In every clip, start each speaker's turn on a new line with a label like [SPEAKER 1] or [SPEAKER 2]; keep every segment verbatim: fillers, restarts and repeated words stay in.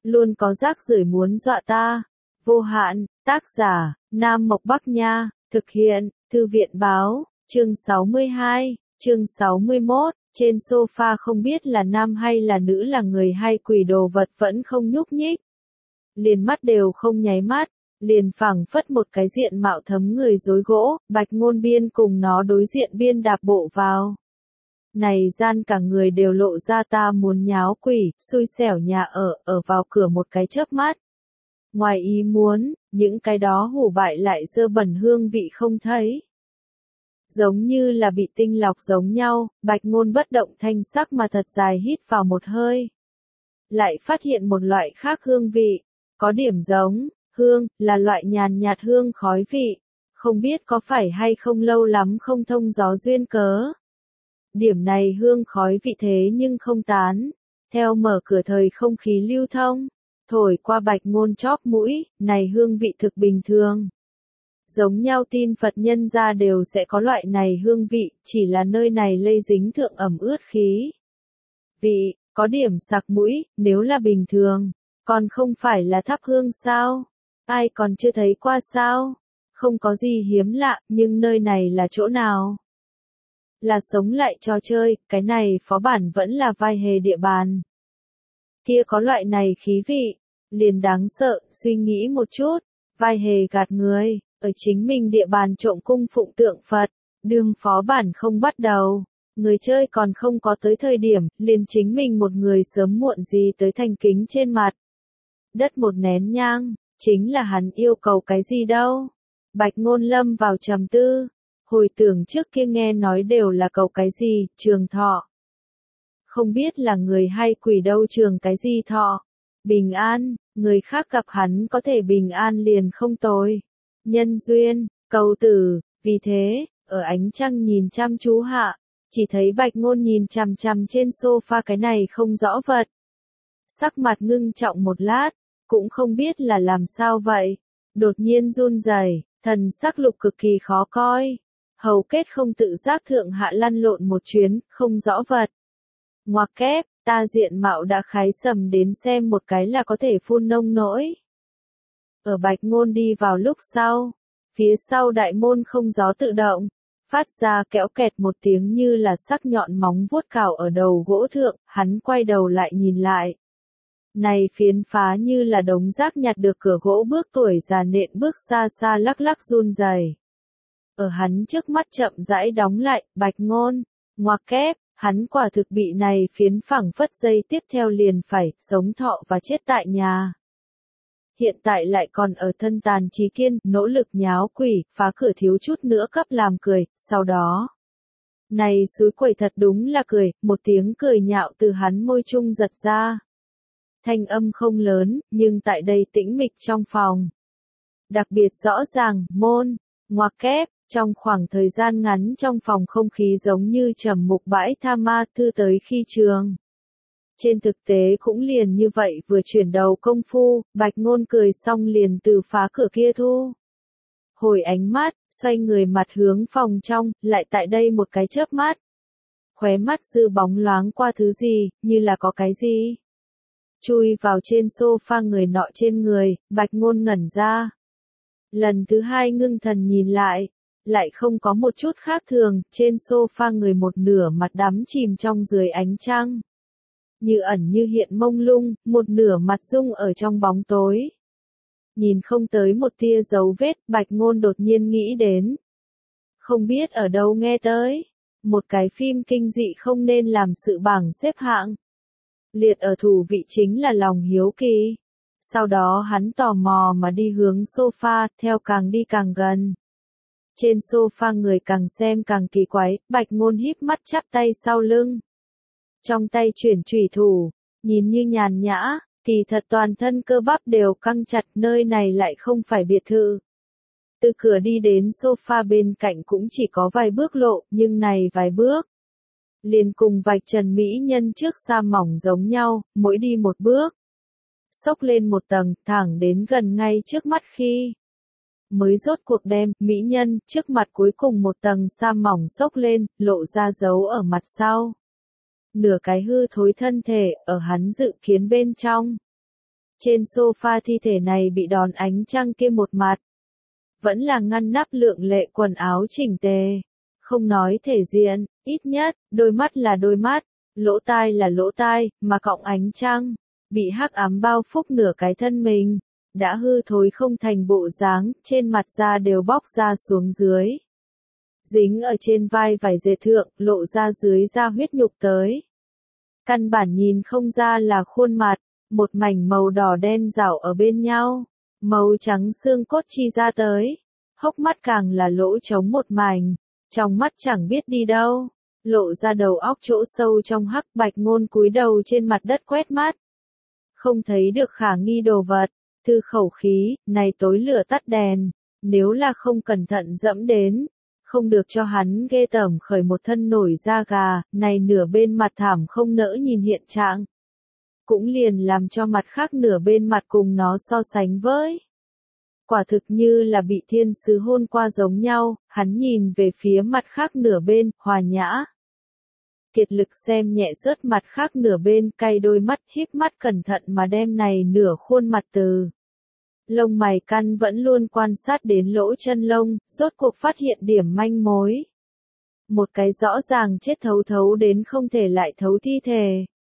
[SPEAKER 1] luôn có rác rưởi muốn dọa ta. Vô hạn, tác giả, Nam Mộc Bắc Nha, thực hiện, Thư viện Báo, chương sáu mươi hai, chương sáu mươi mốt, trên sofa không biết là nam hay là nữ là người hay quỷ đồ vật vẫn không nhúc nhích. Liền mắt đều không nháy mắt, liền phảng phất một cái diện mạo thấm người rối gỗ, Bạch Ngôn Biên cùng nó đối diện biên đạp bộ vào. Này gian cả người đều lộ ra ta muốn nháo quỷ, xui xẻo nhà ở, ở vào cửa một cái chớp mắt. Ngoài ý muốn, những cái đó hủ bại lại dơ bẩn hương vị không thấy. Giống như là bị tinh lọc giống nhau, Bạch Ngôn bất động thanh sắc mà thật dài hít vào một hơi. Lại phát hiện một loại khác hương vị, có điểm giống, hương, là loại nhàn nhạt hương khói vị, không biết có phải hay không lâu lắm không thông gió duyên cớ. Điểm này hương khói vị thế nhưng không tán, theo mở cửa thời không khí lưu thông, thổi qua Bạch Ngôn chóp mũi, này hương vị thực bình thường. Giống nhau tin Phật nhân gia đều sẽ có loại này hương vị, chỉ là nơi này lây dính thượng ẩm ướt khí. Vị, có điểm sặc mũi, nếu là bình thường, còn không phải là thắp hương sao? Ai còn chưa thấy qua sao? Không có gì hiếm lạ, nhưng nơi này là chỗ nào? Là sống lại trò chơi, cái này phó bản vẫn là vai hề địa bàn. Kia có loại này khí vị, liền đáng sợ, suy nghĩ một chút, vai hề gạt người, ở chính mình địa bàn trộm cung phụng tượng Phật, đương phó bản không bắt đầu, người chơi còn không có tới thời điểm, liền chính mình một người sớm muộn gì tới thành kính trên mặt. Đất một nén nhang, chính là hắn yêu cầu cái gì đâu. Bạch Ngôn lâm vào trầm tư, hồi tưởng trước kia nghe nói đều là cầu cái gì, trường thọ. Không biết là người hay quỷ đâu trường cái gì thọ. Bình an, người khác gặp hắn có thể bình an liền không tồi. Nhân duyên, cầu tử, vì thế, ở ánh trăng nhìn chăm chú hạ, chỉ thấy Bạch Ngôn nhìn chằm chằm trên sofa cái này không rõ vật. Sắc mặt ngưng trọng một lát, cũng không biết là làm sao vậy, đột nhiên run rẩy, thần sắc lục cực kỳ khó coi. Hầu kết không tự giác thượng hạ lăn lộn một chuyến, không rõ vật. Ngoặc kép, ta diện mạo đã khái sầm đến xem một cái là có thể phun nông nỗi. Ở Bạch Ngôn đi vào lúc sau, phía sau đại môn không gió tự động, phát ra kéo kẹt một tiếng như là sắc nhọn móng vuốt cào ở đầu gỗ thượng, hắn quay đầu lại nhìn lại. Này phiến phá như là đống rác nhặt được cửa gỗ bước tuổi già nện bước xa xa lắc lắc run rẩy. Ở hắn trước mắt chậm rãi đóng lại, Bạch Ngôn, ngoặc kép, hắn quả thực bị này phiến phẳng phất dây tiếp theo liền phải, sống thọ và chết tại nhà. Hiện tại lại còn ở thân tàn trí kiên, nỗ lực nháo quỷ, phá cửa thiếu chút nữa cấp làm cười, sau đó. Này suối quẩy thật đúng là cười, một tiếng cười nhạo từ hắn môi trung giật ra. Thanh âm không lớn, nhưng tại đây tĩnh mịch trong phòng. Đặc biệt rõ ràng, môn, ngoặc kép, trong khoảng thời gian ngắn trong phòng không khí giống như trầm mục bãi tha ma thư tới khi trường. Trên thực tế cũng liền như vậy vừa chuyển đầu công phu, Bạch Ngôn cười xong liền từ phá cửa kia thu. Hồi ánh mắt, xoay người mặt hướng phòng trong, lại tại đây một cái chớp mắt. Khóe mắt dư bóng loáng qua thứ gì, như là có cái gì. Chui vào trên sofa người nọ trên người, Bạch Ngôn ngẩn ra. Lần thứ hai ngưng thần nhìn lại, lại không có một chút khác thường, trên sofa người một nửa mặt đắm chìm trong dưới ánh trăng. Như ẩn như hiện mông lung, một nửa mặt rung ở trong bóng tối. Nhìn không tới một tia dấu vết, Bạch Ngôn đột nhiên nghĩ đến. Không biết ở đâu nghe tới, một cái phim kinh dị không nên làm sự bảng xếp hạng. Liệt ở thủ vị chính là lòng hiếu kỳ. Sau đó hắn tò mò mà đi hướng sofa, theo càng đi càng gần. Trên sofa người càng xem càng kỳ quái, Bạch Ngôn híp mắt chắp tay sau lưng. Trong tay chuyển chủy thủ, nhìn như nhàn nhã, kỳ thật toàn thân cơ bắp đều căng chặt, nơi này lại không phải biệt thự. Từ cửa đi đến sofa bên cạnh cũng chỉ có vài bước lộ, nhưng này vài bước. Liền cùng vạch trần mỹ nhân trước sa mỏng giống nhau, mỗi đi một bước. Xốc lên một tầng, thẳng đến gần ngay trước mắt khi. Mới rốt cuộc đem, mỹ nhân, trước mặt cuối cùng một tầng sa mỏng xốc lên, lộ ra dấu ở mặt sau. Nửa cái hư thối thân thể, ở hắn dự kiến bên trong. Trên sofa thi thể này bị đòn ánh trăng kia một mặt. Vẫn là ngăn nắp lượng lệ quần áo chỉnh tề. Không nói thể diện, ít nhất, đôi mắt là đôi mắt, lỗ tai là lỗ tai, mà cọng ánh trăng, bị hắc ám bao phủ nửa cái thân mình, đã hư thối không thành bộ dáng, trên mặt da đều bóc ra xuống dưới. Dính ở trên vai vải dệt thượng, lộ ra dưới da huyết nhục tới. Căn bản nhìn không ra là khuôn mặt, một mảnh màu đỏ đen rảo ở bên nhau, màu trắng xương cốt chi ra tới, hốc mắt càng là lỗ trống một mảnh, trong mắt chẳng biết đi đâu, lộ ra đầu óc chỗ sâu trong hắc. Bạch Ngôn cúi đầu trên mặt đất quét mắt, không thấy được khả nghi đồ vật, thư khẩu khí, này tối lửa tắt đèn, nếu là không cẩn thận dẫm đến, không được cho hắn ghê tởm khởi một thân nổi da gà, này nửa bên mặt thảm không nỡ nhìn hiện trạng. Cũng liền làm cho mặt khác nửa bên mặt cùng nó so sánh với. Quả thực như là bị thiên sứ hôn qua giống nhau, hắn nhìn về phía mặt khác nửa bên, hòa nhã. Kiệt lực xem nhẹ rớt mặt khác nửa bên, cay đôi mắt, híp mắt cẩn thận mà đem này nửa khuôn mặt từ. Lông mày căn vẫn luôn quan sát đến lỗ chân lông, rốt cuộc phát hiện điểm manh mối. Một cái rõ ràng chết thấu thấu đến không thể lại thấu thi thể.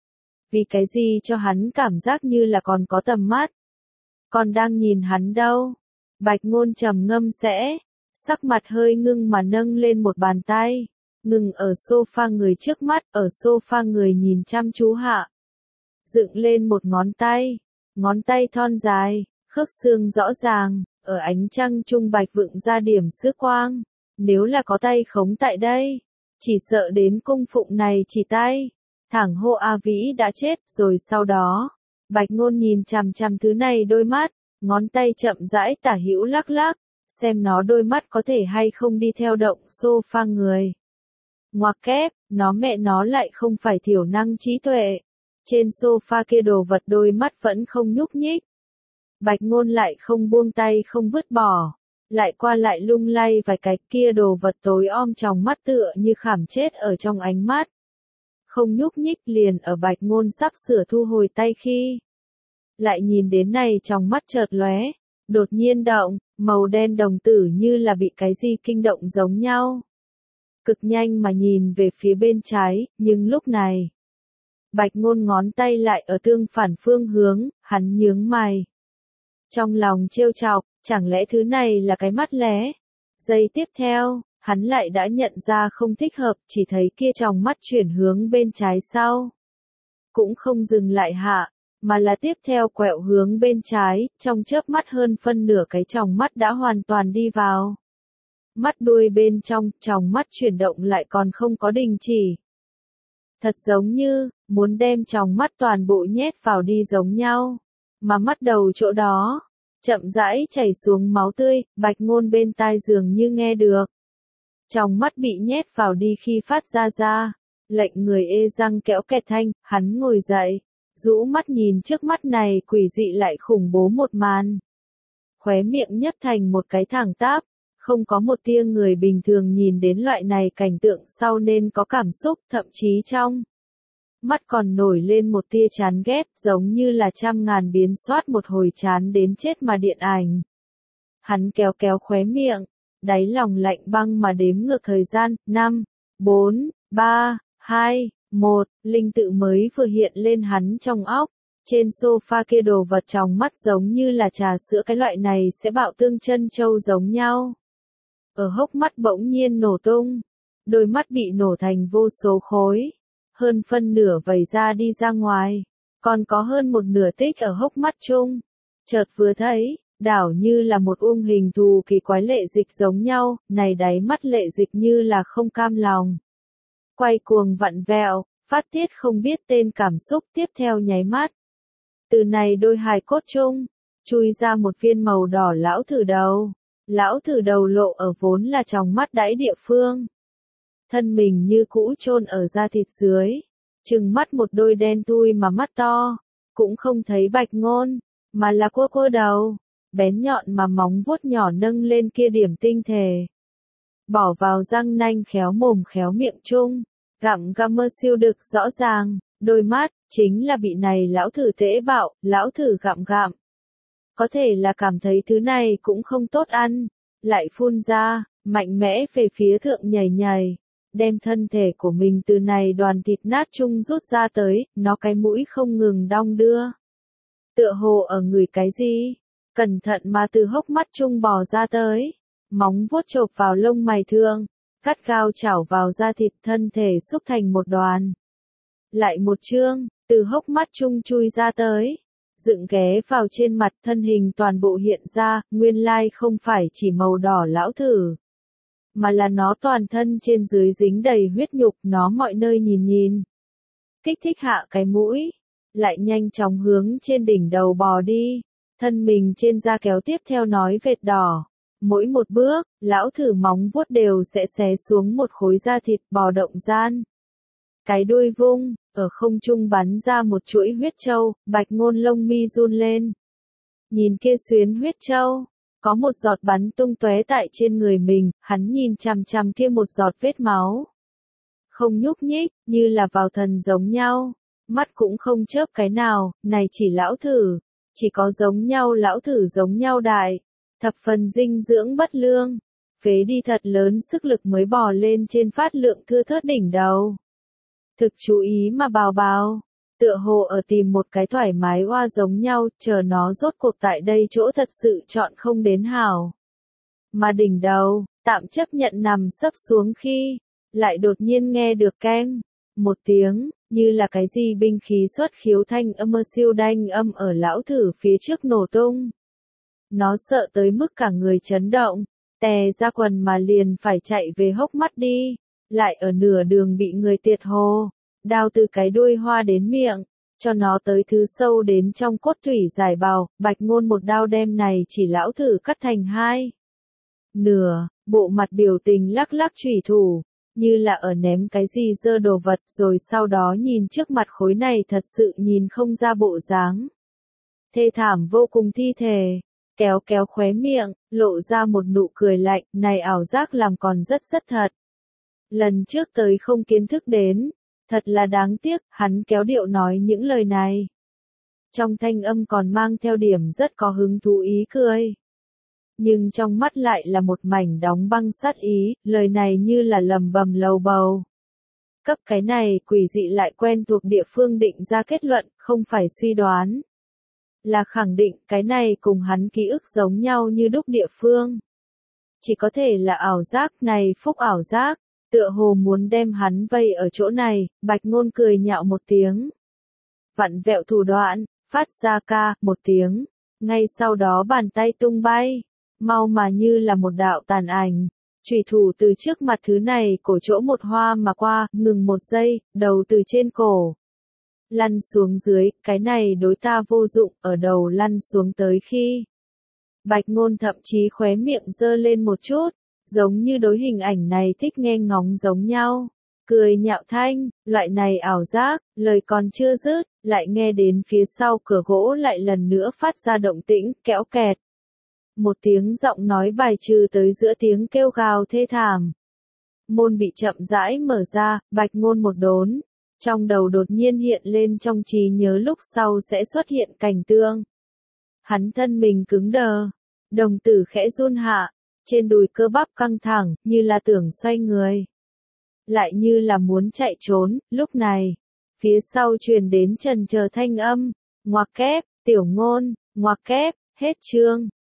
[SPEAKER 1] Vì cái gì cho hắn cảm giác như là còn có tầm mắt. Còn đang nhìn hắn đâu. Bạch Ngôn trầm ngâm sẽ, sắc mặt hơi ngưng mà nâng lên một bàn tay, ngừng ở sofa người trước mắt, ở sofa người nhìn chăm chú hạ. Dựng lên một ngón tay, ngón tay thon dài, khớp xương rõ ràng, ở ánh trăng trung bạch vượng ra điểm sữa quang. Nếu là có tay khống tại đây, chỉ sợ đến cung phụng này chỉ tay. Thẳng hô A Vĩ đã chết, rồi sau đó, Bạch Ngôn nhìn chằm chằm thứ này đôi mắt, ngón tay chậm rãi tả hữu lắc lắc, xem nó đôi mắt có thể hay không đi theo động sofa người. Ngoặc kép, nó mẹ nó lại không phải thiểu năng trí tuệ. Trên sofa kia đồ vật đôi mắt vẫn không nhúc nhích. Bạch Ngôn lại không buông tay không vứt bỏ, lại qua lại lung lay vài cái, kia đồ vật tối om trong mắt tựa như khảm chết ở trong ánh mắt. Không nhúc nhích, liền ở Bạch Ngôn sắp sửa thu hồi tay khi. Lại nhìn đến này trong mắt chợt lóe, đột nhiên động, màu đen đồng tử như là bị cái gì kinh động giống nhau. Cực nhanh mà nhìn về phía bên trái, nhưng lúc này, Bạch Ngôn ngón tay lại ở tương phản phương hướng, hắn nhướng mày. Trong lòng trêu chọc, chẳng lẽ thứ này là cái mắt lé? Giây tiếp theo, hắn lại đã nhận ra không thích hợp, chỉ thấy kia tròng mắt chuyển hướng bên trái sau. Cũng không dừng lại hạ, mà là tiếp theo quẹo hướng bên trái, trong chớp mắt hơn phân nửa cái tròng mắt đã hoàn toàn đi vào. Mắt đuôi bên trong, tròng mắt chuyển động lại còn không có đình chỉ. Thật giống như, muốn đem tròng mắt toàn bộ nhét vào đi giống nhau. Mà mắt đầu chỗ đó, chậm rãi chảy xuống máu tươi, Bạch Ngôn bên tai dường như nghe được. Trong mắt bị nhét vào đi khi phát ra ra, lệnh người ê răng kéo kẹt thanh, hắn ngồi dậy, rũ mắt nhìn trước mắt này quỷ dị lại khủng bố một màn. Khóe miệng nhấp thành một cái thẳng tắp, không có một tia người bình thường nhìn đến loại này cảnh tượng sau nên có cảm xúc, thậm chí trong mắt còn nổi lên một tia chán ghét, giống như là trăm ngàn biến soát một hồi chán đến chết mà điện ảnh. Hắn kéo kéo khóe miệng, đáy lòng lạnh băng mà đếm ngược thời gian, năm, bốn, ba, hai, một, linh tự mới vừa hiện lên hắn trong óc. Trên sofa kia đồ vật trong mắt giống như là trà sữa cái loại này sẽ bạo tương chân châu giống nhau. Ở hốc mắt bỗng nhiên nổ tung, đôi mắt bị nổ thành vô số khối, hơn phân nửa vẩy ra đi ra ngoài, còn có hơn một nửa tích ở hốc mắt chung. Chợt vừa thấy, đảo như là một uông hình thù kỳ quái lệ dịch giống nhau, này đáy mắt lệ dịch như là không cam lòng. Quay cuồng vặn vẹo, phát tiết không biết tên cảm xúc tiếp theo nháy mắt. Từ này đôi hài cốt chung, chui ra một viên màu đỏ lão thử đầu. Lão thử đầu lộ ở vốn là trong mắt đáy địa phương. Thân mình như cũ chôn ở da thịt dưới, trừng mắt một đôi đen thui mà mắt to, cũng không thấy Bạch Ngôn, mà là cua cua đầu, bén nhọn mà móng vuốt nhỏ nâng lên kia điểm tinh thể. Bỏ vào răng nanh khéo mồm khéo miệng chung, gặm găm mơ siêu đực rõ ràng, đôi mắt, chính là bị này lão thử tễ bạo, lão thử gặm gặm. Có thể là cảm thấy thứ này cũng không tốt ăn, lại phun ra, mạnh mẽ về phía thượng nhảy nhảy, đem thân thể của mình từ này đoàn thịt nát chung rút ra tới, nó cái mũi không ngừng đong đưa. Tựa hồ ở người cái gì, cẩn thận mà từ hốc mắt chung bò ra tới, móng vuốt chộp vào lông mày thương, cắt gao chảo vào da thịt thân thể xúc thành một đoàn. Lại một chương, từ hốc mắt chung chui ra tới, dựng ghé vào trên mặt thân hình toàn bộ hiện ra, nguyên lai không phải chỉ màu đỏ lão thử, mà là nó toàn thân trên dưới dính đầy huyết nhục, nó mọi nơi nhìn nhìn. Kích thích hạ cái mũi, lại nhanh chóng hướng trên đỉnh đầu bò đi, thân mình trên da kéo tiếp theo nói vệt đỏ. Mỗi một bước, lão thử móng vuốt đều sẽ xé xuống một khối da thịt bò động gian. Cái đuôi vung, ở không trung bắn ra một chuỗi huyết châu, Bạch Ngôn lông mi run lên. Nhìn kia xuyến huyết châu, có một giọt bắn tung tóe tại trên người mình, hắn nhìn chằm chằm kia một giọt vết máu. Không nhúc nhích, như là vào thần giống nhau, mắt cũng không chớp cái nào, này chỉ lão thử, chỉ có giống nhau lão thử giống nhau đại, thập phần dinh dưỡng bất lương, phế đi thật lớn sức lực mới bò lên trên phát lượng thưa thớt đỉnh đầu. Thực chú ý mà bào bào, tựa hồ ở tìm một cái thoải mái oa giống nhau, chờ nó rốt cuộc tại đây chỗ thật sự chọn không đến hảo. Mà đỉnh đầu, tạm chấp nhận nằm sấp xuống khi, lại đột nhiên nghe được keng, một tiếng, như là cái gì binh khí xuất khiếu thanh âm siêu đanh âm ở lão thử phía trước nổ tung. Nó sợ tới mức cả người chấn động, tè ra quần mà liền phải chạy về hốc mắt đi, lại ở nửa đường bị người tiệt hồ, đao từ cái đuôi hoa đến miệng, cho nó tới thứ sâu đến trong cốt thủy giải bào, Bạch Ngôn một đao đem này chỉ lão thử cắt thành hai nửa, bộ mặt biểu tình lắc lắc chủy thủ, như là ở ném cái gì dơ đồ vật, rồi sau đó nhìn trước mặt khối này thật sự nhìn không ra bộ dáng. Thê thảm vô cùng thi thể, kéo kéo khóe miệng, lộ ra một nụ cười lạnh, này ảo giác làm còn rất rất thật. Lần trước tới không kiến thức đến, thật là đáng tiếc, hắn kéo điệu nói những lời này. Trong thanh âm còn mang theo điểm rất có hứng thú ý cười. Nhưng trong mắt lại là một mảnh đóng băng sát ý, lời này như là lầm bầm lầu bầu. Cấp cái này quỷ dị lại quen thuộc địa phương định ra kết luận, không phải suy đoán. Là khẳng định cái này cùng hắn ký ức giống nhau như đúc địa phương. Chỉ có thể là ảo giác này phúc ảo giác, tựa hồ muốn đem hắn vây ở chỗ này, Bạch Ngôn cười nhạo một tiếng. Vặn vẹo thủ đoạn, phát ra ca, một tiếng, ngay sau đó bàn tay tung bay, mau mà như là một đạo tàn ảnh. Chủy thủ từ trước mặt thứ này cổ chỗ một hoa mà qua, ngừng một giây, đầu từ trên cổ lăn xuống dưới, cái này đối ta vô dụng, ở đầu lăn xuống tới khi. Bạch Ngôn thậm chí khóe miệng giơ lên một chút, giống như đối hình ảnh này thích nghe ngóng giống nhau. Cười nhạo thanh, loại này ảo giác, lời còn chưa dứt, lại nghe đến phía sau cửa gỗ lại lần nữa phát ra động tĩnh, kéo kẹt. Một tiếng giọng nói bài trừ tới giữa tiếng kêu gào thê thảm. Môn bị chậm rãi mở ra, Bạch Ngôn một đốn. Trong đầu đột nhiên hiện lên trong trí nhớ lúc sau sẽ xuất hiện cảnh tượng. Hắn thân mình cứng đờ, đồng tử khẽ run hạ, trên đùi cơ bắp căng thẳng, như là tưởng xoay người. Lại như là muốn chạy trốn, lúc này, phía sau truyền đến trần chờ thanh âm, ngoặc kép, Tiểu Ngôn, ngoặc kép, hết chương.